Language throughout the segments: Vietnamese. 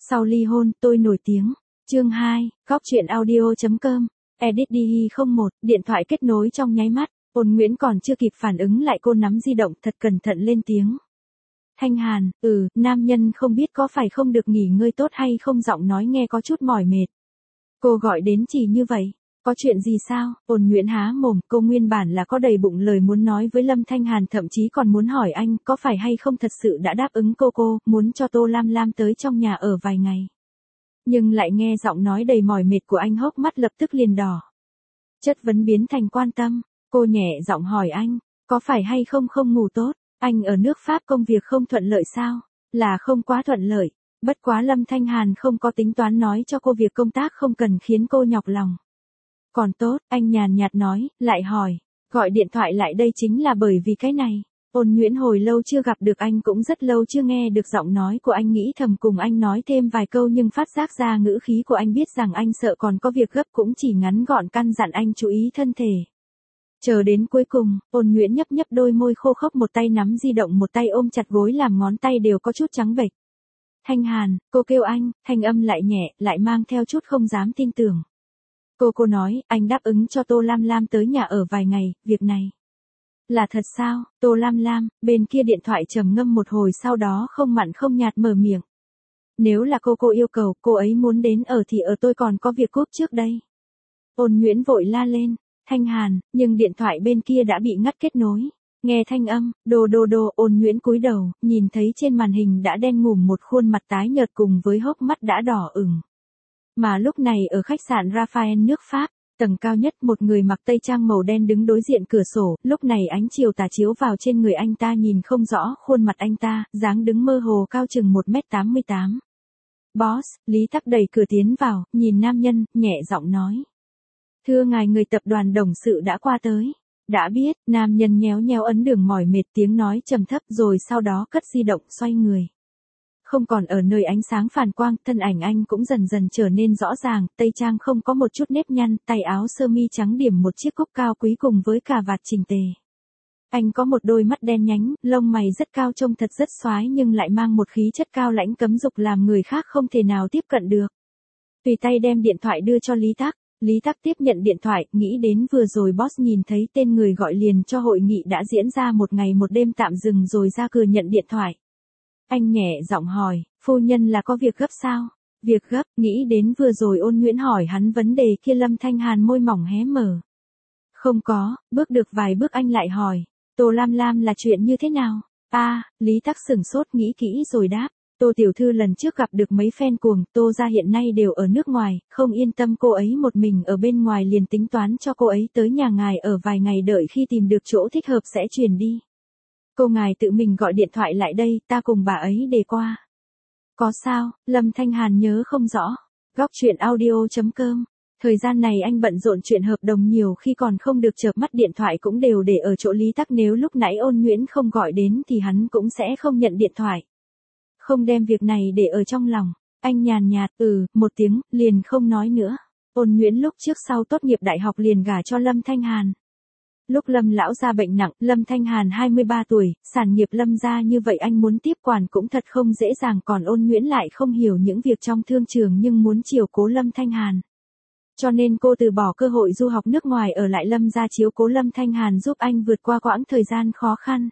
Sau ly hôn, tôi nổi tiếng. Chương 2, góc truyện audio.com, edit đi 01, điện thoại kết nối trong nháy mắt, Ôn Nguyễn còn chưa kịp phản ứng lại cô nắm di động thật cẩn thận lên tiếng. Thanh Hàn, nam nhân không biết có phải không được nghỉ ngơi tốt hay không, giọng nói nghe có chút mỏi mệt. Cô gọi đến chỉ như vậy, có chuyện gì sao? Ôn Nguyễn há mồm, cô nguyên bản là có đầy bụng lời muốn nói với Lâm Thanh Hàn, thậm chí còn muốn hỏi anh có phải hay không thật sự đã đáp ứng cô muốn cho Tô Lam Lam tới trong nhà ở vài ngày. Nhưng lại nghe giọng nói đầy mỏi mệt của anh, hốc mắt lập tức liền đỏ. Chất vấn biến thành quan tâm, cô nhẹ giọng hỏi anh, có phải hay không không ngủ tốt, anh ở nước Pháp công việc không thuận lợi sao? Là không quá thuận lợi, bất quá Lâm Thanh Hàn không có tính toán nói cho cô việc công tác không cần khiến cô nhọc lòng. Còn tốt, anh nhàn nhạt nói, lại hỏi, gọi điện thoại lại đây chính là bởi vì cái này. Ôn Nguyễn hồi lâu chưa gặp được anh, cũng rất lâu chưa nghe được giọng nói của anh, nghĩ thầm cùng anh nói thêm vài câu, nhưng phát giác ra ngữ khí của anh biết rằng anh sợ còn có việc gấp, cũng chỉ ngắn gọn căn dặn anh chú ý thân thể. Chờ đến cuối cùng, Ôn Nguyễn nhấp nhấp đôi môi khô khốc, một tay nắm di động một tay ôm chặt gối, làm ngón tay đều có chút trắng bệch. Thanh Hàn, cô kêu anh, thanh âm lại nhẹ, lại mang theo chút không dám tin tưởng. Cô nói, anh đáp ứng cho Tô Lam Lam tới nhà ở vài ngày, việc này là thật sao? Tô Lam Lam, bên kia điện thoại trầm ngâm một hồi, sau đó không mặn không nhạt mở miệng. Nếu là cô yêu cầu, cô ấy muốn đến ở thì ở, tôi còn có việc cúp trước đây. Ôn Nguyễn vội la lên, Thanh Hàn, nhưng điện thoại bên kia đã bị ngắt kết nối. Nghe thanh âm, đô, Ôn Nguyễn cúi đầu, nhìn thấy trên màn hình đã đen ngủm một khuôn mặt tái nhợt cùng với hốc mắt đã đỏ ửng. Mà lúc này ở khách sạn Raphael nước Pháp, tầng cao nhất, một người mặc tây trang màu đen đứng đối diện cửa sổ, lúc này ánh chiều tà chiếu vào trên người anh ta, nhìn không rõ khuôn mặt anh ta, dáng đứng mơ hồ, cao chừng 1m88. Boss, Lý Tắc đẩy cửa tiến vào, nhìn nam nhân, nhẹ giọng nói. Thưa ngài, người tập đoàn đồng sự đã qua tới. Đã biết, nam nhân nhéo nhéo ấn đường, mỏi mệt, tiếng nói trầm thấp, rồi sau đó cất di động, xoay người. Không còn ở nơi ánh sáng phản quang, thân ảnh anh cũng dần dần trở nên rõ ràng, tây trang không có một chút nếp nhăn, tay áo sơ mi trắng điểm một chiếc cúc cao quý cùng với cà vạt chỉnh tề. Anh có một đôi mắt đen nhánh, lông mày rất cao, trông thật rất xoái, nhưng lại mang một khí chất cao lãnh cấm dục, làm người khác không thể nào tiếp cận được. Tùy tay đem điện thoại đưa cho Lý Tắc. Lý Tắc tiếp nhận điện thoại, nghĩ đến vừa rồi boss nhìn thấy tên người gọi liền cho hội nghị đã diễn ra một ngày một đêm tạm dừng, rồi ra cửa nhận điện thoại. Anh nhẹ giọng hỏi, phu nhân là có việc gấp sao? Việc gấp, nghĩ đến vừa rồi Ôn Nguyễn hỏi hắn vấn đề kia, Lâm Thanh Hàn môi mỏng hé mở. Không có, bước được vài bước anh lại hỏi, Tô Lam Lam là chuyện như thế nào? Lý Tắc sửng sốt, nghĩ kỹ rồi đáp, Tô tiểu thư lần trước gặp được mấy fan cuồng, Tô gia hiện nay đều ở nước ngoài, không yên tâm cô ấy một mình ở bên ngoài, liền tính toán cho cô ấy tới nhà ngài ở vài ngày, đợi khi tìm được chỗ thích hợp sẽ chuyển đi. Cô ngài tự mình gọi điện thoại lại đây, ta cùng bà ấy đề qua. Có sao? Lâm Thanh Hàn nhớ không rõ. Góc truyện audio.com. Thời gian này anh bận rộn chuyện hợp đồng nhiều, khi còn không được chợp mắt điện thoại cũng đều để ở chỗ Lý Tắc, nếu lúc nãy Ôn Nguyễn không gọi đến thì hắn cũng sẽ không nhận điện thoại. Không đem việc này để ở trong lòng, anh nhàn nhạt, một tiếng, liền không nói nữa. Ôn Nguyễn lúc trước sau tốt nghiệp đại học liền gả cho Lâm Thanh Hàn. Lúc Lâm lão gia bệnh nặng, Lâm Thanh Hàn 23 tuổi, sản nghiệp Lâm gia như vậy anh muốn tiếp quản cũng thật không dễ dàng, còn Ôn Nguyễn lại không hiểu những việc trong thương trường nhưng muốn chiều cố Lâm Thanh Hàn. Cho nên cô từ bỏ cơ hội du học nước ngoài, ở lại Lâm gia chiếu cố Lâm Thanh Hàn, giúp anh vượt qua quãng thời gian khó khăn.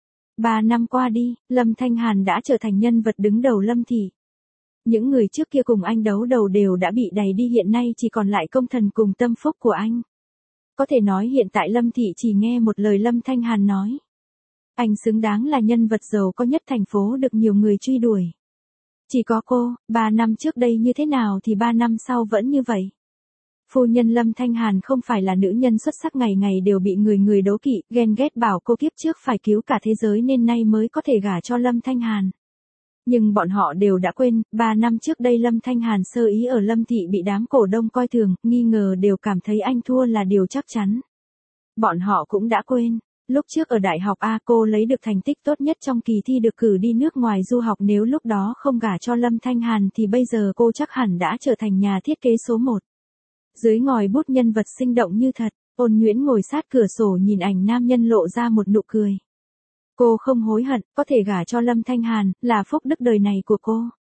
3 năm qua đi, Lâm Thanh Hàn đã trở thành nhân vật đứng đầu Lâm thị. Những người trước kia cùng anh đấu đầu đều đã bị đày đi, hiện nay chỉ còn lại công thần cùng tâm phúc của anh. Có thể nói hiện tại Lâm thị chỉ nghe một lời Lâm Thanh Hàn nói. Anh xứng đáng là nhân vật giàu có nhất thành phố, được nhiều người truy đuổi. Chỉ có cô, 3 năm trước đây như thế nào thì 3 năm sau vẫn như vậy. Phu nhân Lâm Thanh Hàn không phải là nữ nhân xuất sắc, ngày ngày đều bị người đố kỵ, ghen ghét, bảo cô kiếp trước phải cứu cả thế giới nên nay mới có thể gả cho Lâm Thanh Hàn. Nhưng bọn họ đều đã quên, 3 năm trước đây Lâm Thanh Hàn sơ ý ở Lâm thị bị đám cổ đông coi thường, nghi ngờ, đều cảm thấy anh thua là điều chắc chắn. Bọn họ cũng đã quên, lúc trước ở đại học cô lấy được thành tích tốt nhất trong kỳ thi, được cử đi nước ngoài du học, nếu lúc đó không gả cho Lâm Thanh Hàn thì bây giờ cô chắc hẳn đã trở thành nhà thiết kế số 1. Dưới ngòi bút nhân vật sinh động như thật, Ôn Nguyễn ngồi sát cửa sổ nhìn ảnh nam nhân, lộ ra một nụ cười. Cô không hối hận, có thể gả cho Lâm Thanh Hàn, là phúc đức đời này của cô.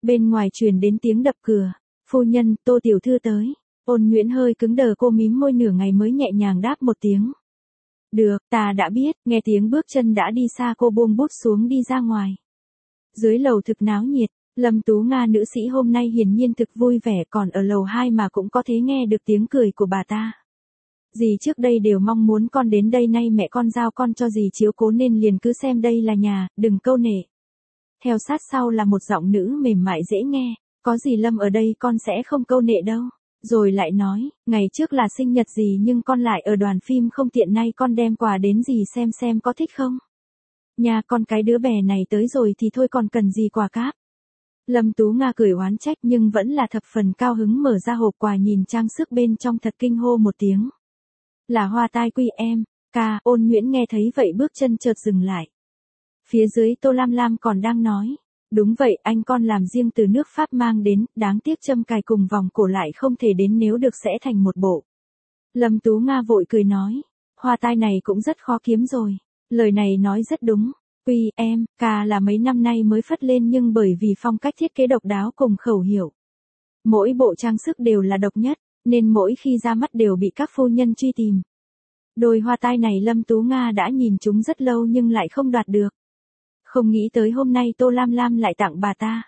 Bên ngoài truyền đến tiếng đập cửa. Phu nhân, Tô tiểu thư tới. Ôn Nguyễn hơi cứng đờ, cô mím môi nửa ngày mới nhẹ nhàng đáp một tiếng. Được, ta đã biết. Nghe tiếng bước chân đã đi xa, cô buông bút xuống đi ra ngoài. Dưới lầu thực náo nhiệt, Lâm Tú Nga nữ sĩ hôm nay hiển nhiên thực vui vẻ, còn ở lầu 2 mà cũng có thể nghe được tiếng cười của bà ta. Dì trước đây đều mong muốn con đến đây, nay mẹ con giao con cho dì chiếu cố nên liền cứ xem đây là nhà, đừng câu nệ. Theo sát sau là một giọng nữ mềm mại dễ nghe, có dì Lâm ở đây con sẽ không câu nệ đâu. Rồi lại nói, ngày trước là sinh nhật dì nhưng con lại ở đoàn phim không tiện, nay con đem quà đến dì xem có thích không. Nhà con cái đứa bé này tới rồi thì thôi còn cần gì quà cáp. Lâm Tú Nga cười oán trách nhưng vẫn là thập phần cao hứng mở ra hộp quà, nhìn trang sức bên trong thật kinh hô một tiếng. Là hoa tai quy em, ca. Ôn Nguyễn nghe thấy vậy bước chân chợt dừng lại. Phía dưới Tô Lam Lam còn đang nói. Đúng vậy, anh con làm riêng từ nước Pháp mang đến, đáng tiếc châm cài cùng vòng cổ lại không thể đến, nếu được sẽ thành một bộ. Lâm Tú Nga vội cười nói. Hoa tai này cũng rất khó kiếm rồi. Lời này nói rất đúng. Quy em, ca là mấy năm nay mới phất lên nhưng bởi vì phong cách thiết kế độc đáo cùng khẩu hiệu. Mỗi bộ trang sức đều là độc nhất, nên mỗi khi ra mắt đều bị các phu nhân truy tìm. Đôi hoa tai này Lâm Tú Nga đã nhìn chúng rất lâu nhưng lại không đoạt được. Không nghĩ tới hôm nay Tô Lam Lam lại tặng bà ta.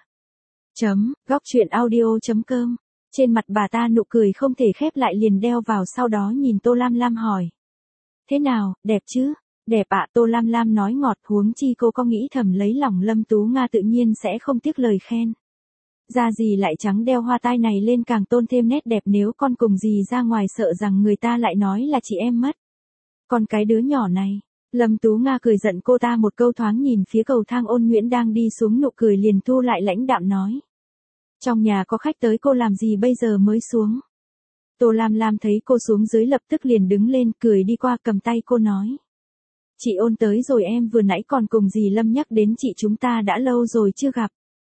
Góc truyện audio.com. Trên mặt bà ta nụ cười không thể khép lại, liền đeo vào, sau đó nhìn Tô Lam Lam hỏi. Thế nào, đẹp chứ? Đẹp ạ. Tô Lam Lam nói ngọt, huống chi cô có nghĩ thầm lấy lòng Lâm Tú Nga tự nhiên sẽ không tiếc lời khen. Da dì lại trắng, đeo hoa tai này lên càng tôn thêm nét đẹp, nếu con cùng dì ra ngoài sợ rằng người ta lại nói là chị em mất. Còn cái đứa nhỏ này. Lâm Tú Nga cười giận cô ta một câu, thoáng nhìn phía cầu thang Ôn Nguyễn đang đi xuống, nụ cười liền thu lại, lãnh đạm nói. Trong nhà có khách tới, cô làm gì bây giờ mới xuống? Tô Lam Lam thấy cô xuống dưới lập tức liền đứng lên, cười đi qua cầm tay cô nói. Chị Ôn tới rồi em, vừa nãy còn cùng dì Lâm nhắc đến chị, chúng ta đã lâu rồi chưa gặp.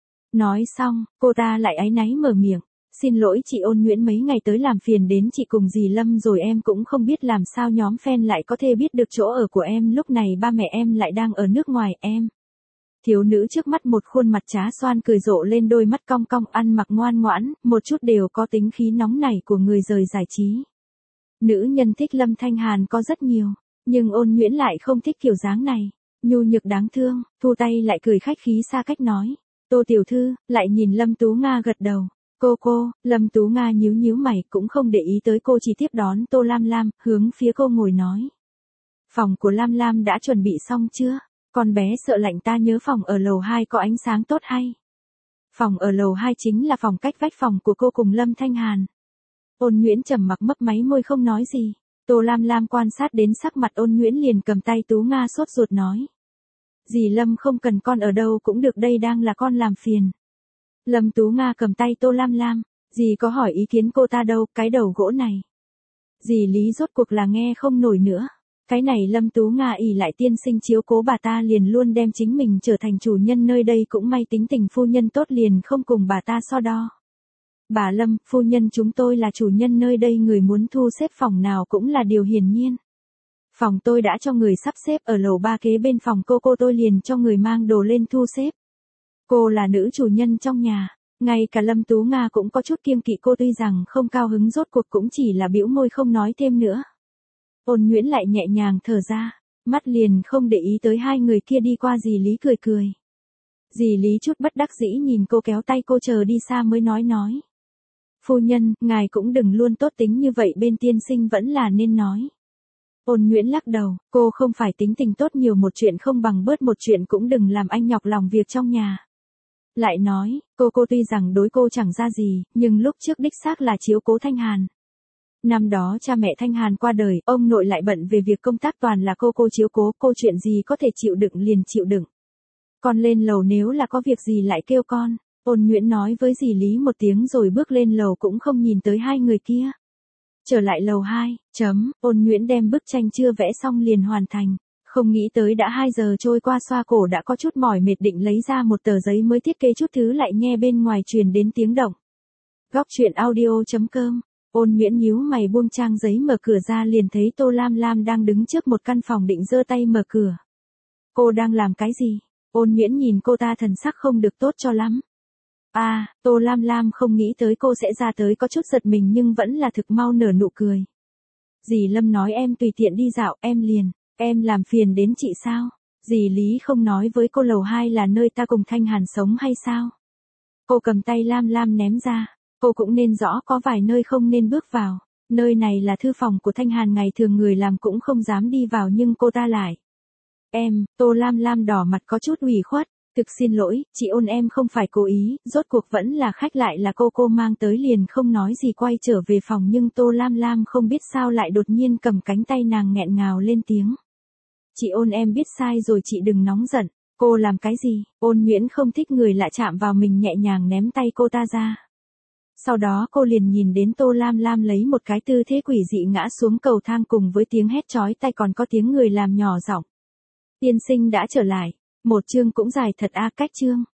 Nói xong, cô ta lại áy náy mở miệng. Xin lỗi chị Ôn Nguyễn, mấy ngày tới làm phiền đến chị cùng dì Lâm rồi, em cũng không biết làm sao nhóm fan lại có thể biết được chỗ ở của em, lúc này ba mẹ em lại đang ở nước ngoài em. Thiếu nữ trước mắt một khuôn mặt trá xoan cười rộ lên, đôi mắt cong cong, ăn mặc ngoan ngoãn, một chút đều có tính khí nóng nảy của người rời giải trí. Nữ nhân thích Lâm Thanh Hàn có rất nhiều, nhưng Ôn Nguyễn lại không thích kiểu dáng này. Nhu nhược đáng thương, thu tay lại cười khách khí xa cách nói. Tô tiểu thư, lại nhìn Lâm Tú Nga gật đầu. Cô, Lâm Tú Nga nhíu nhíu mày cũng không để ý tới cô, chỉ tiếp đón Tô Lam Lam, hướng phía cô ngồi nói. Phòng của Lam Lam đã chuẩn bị xong chưa? Con bé sợ lạnh, ta nhớ phòng ở lầu 2 có ánh sáng tốt hay? Phòng ở lầu 2 chính là phòng cách vách phòng của cô cùng Lâm Thanh Hàn. Ôn Nguyễn trầm mặc mấp máy môi không nói gì. Tô Lam Lam quan sát đến sắc mặt Ôn Nguyễn liền cầm tay Tú Nga sốt ruột nói. Dì Lâm không cần, con ở đâu cũng được, đây đang là con làm phiền. Lâm Tú Nga cầm tay Tô Lam Lam, dì có hỏi ý kiến cô ta đâu, cái đầu gỗ này. Dì Lý rốt cuộc là nghe không nổi nữa. Cái này Lâm Tú Nga ỷ lại tiên sinh chiếu cố bà ta, liền luôn đem chính mình trở thành chủ nhân nơi đây, cũng may tính tình phu nhân tốt liền không cùng bà ta so đo. Bà Lâm, phu nhân chúng tôi là chủ nhân nơi đây, người muốn thu xếp phòng nào cũng là điều hiển nhiên. Phòng tôi đã cho người sắp xếp ở lầu 3 kế bên phòng cô tôi liền cho người mang đồ lên thu xếp. Cô là nữ chủ nhân trong nhà, ngay cả Lâm Tú Nga cũng có chút kiêng kỵ cô, tuy rằng không cao hứng, rốt cuộc cũng chỉ là bĩu môi không nói thêm nữa. Ôn Nguyễn lại nhẹ nhàng thở ra, mắt liền không để ý tới hai người kia đi qua, dì Lý cười cười. Dì Lý chút bất đắc dĩ nhìn cô, kéo tay cô chờ đi xa mới nói. Phu nhân, ngài cũng đừng luôn tốt tính như vậy, bên tiên sinh vẫn là nên nói. Ôn Nguyễn lắc đầu, cô không phải tính tình tốt, nhiều một chuyện không bằng bớt một chuyện, cũng đừng làm anh nhọc lòng việc trong nhà. Lại nói, cô tuy rằng đối cô chẳng ra gì, nhưng lúc trước đích xác là chiếu cố Thanh Hàn. Năm đó cha mẹ Thanh Hàn qua đời, ông nội lại bận về việc công tác, toàn là cô chiếu cố, cô chuyện gì có thể chịu đựng liền chịu đựng. Con lên lầu, nếu là có việc gì lại kêu con. Ôn Nguyễn nói với dì Lý một tiếng rồi bước lên lầu, cũng không nhìn tới hai người kia. Trở lại lầu 2, Ôn Nguyễn đem bức tranh chưa vẽ xong liền hoàn thành. Không nghĩ tới đã 2 giờ trôi qua, xoa cổ đã có chút mỏi mệt, định lấy ra một tờ giấy mới thiết kế chút thứ, lại nghe bên ngoài truyền đến tiếng động. Góc truyện audio.com. Ôn Nguyễn nhíu mày buông trang giấy, mở cửa ra liền thấy Tô Lam Lam đang đứng trước một căn phòng, định giơ tay mở cửa. Cô đang làm cái gì? Ôn Nguyễn nhìn cô ta thần sắc không được tốt cho lắm. Tô Lam Lam không nghĩ tới cô sẽ ra tới, có chút giật mình nhưng vẫn là thực mau nở nụ cười. Dì Lâm nói em tùy tiện đi dạo, em làm phiền đến chị sao? Dì Lý không nói với cô lầu 2 là nơi ta cùng Thanh Hàn sống hay sao? Cô cầm tay Lam Lam ném ra, cô cũng nên rõ có vài nơi không nên bước vào. Nơi này là thư phòng của Thanh Hàn, ngày thường người làm cũng không dám đi vào nhưng cô ta lại. Tô Lam Lam đỏ mặt có chút ủy khuất. Thực xin lỗi, chị Ôn em không phải cố ý, rốt cuộc vẫn là khách, lại là cô mang tới, liền không nói gì quay trở về phòng, nhưng Tô Lam Lam không biết sao lại đột nhiên cầm cánh tay nàng nghẹn ngào lên tiếng. Chị Ôn em biết sai rồi, chị đừng nóng giận. Cô làm cái gì? Ôn Nguyễn không thích người lạ chạm vào mình, nhẹ nhàng ném tay cô ta ra. Sau đó cô liền nhìn đến Tô Lam Lam lấy một cái tư thế quỷ dị ngã xuống cầu thang, cùng với tiếng hét chói tai còn có tiếng người làm nhỏ giọng. Tiên sinh đã trở lại. Một chương cũng dài thật cách chương.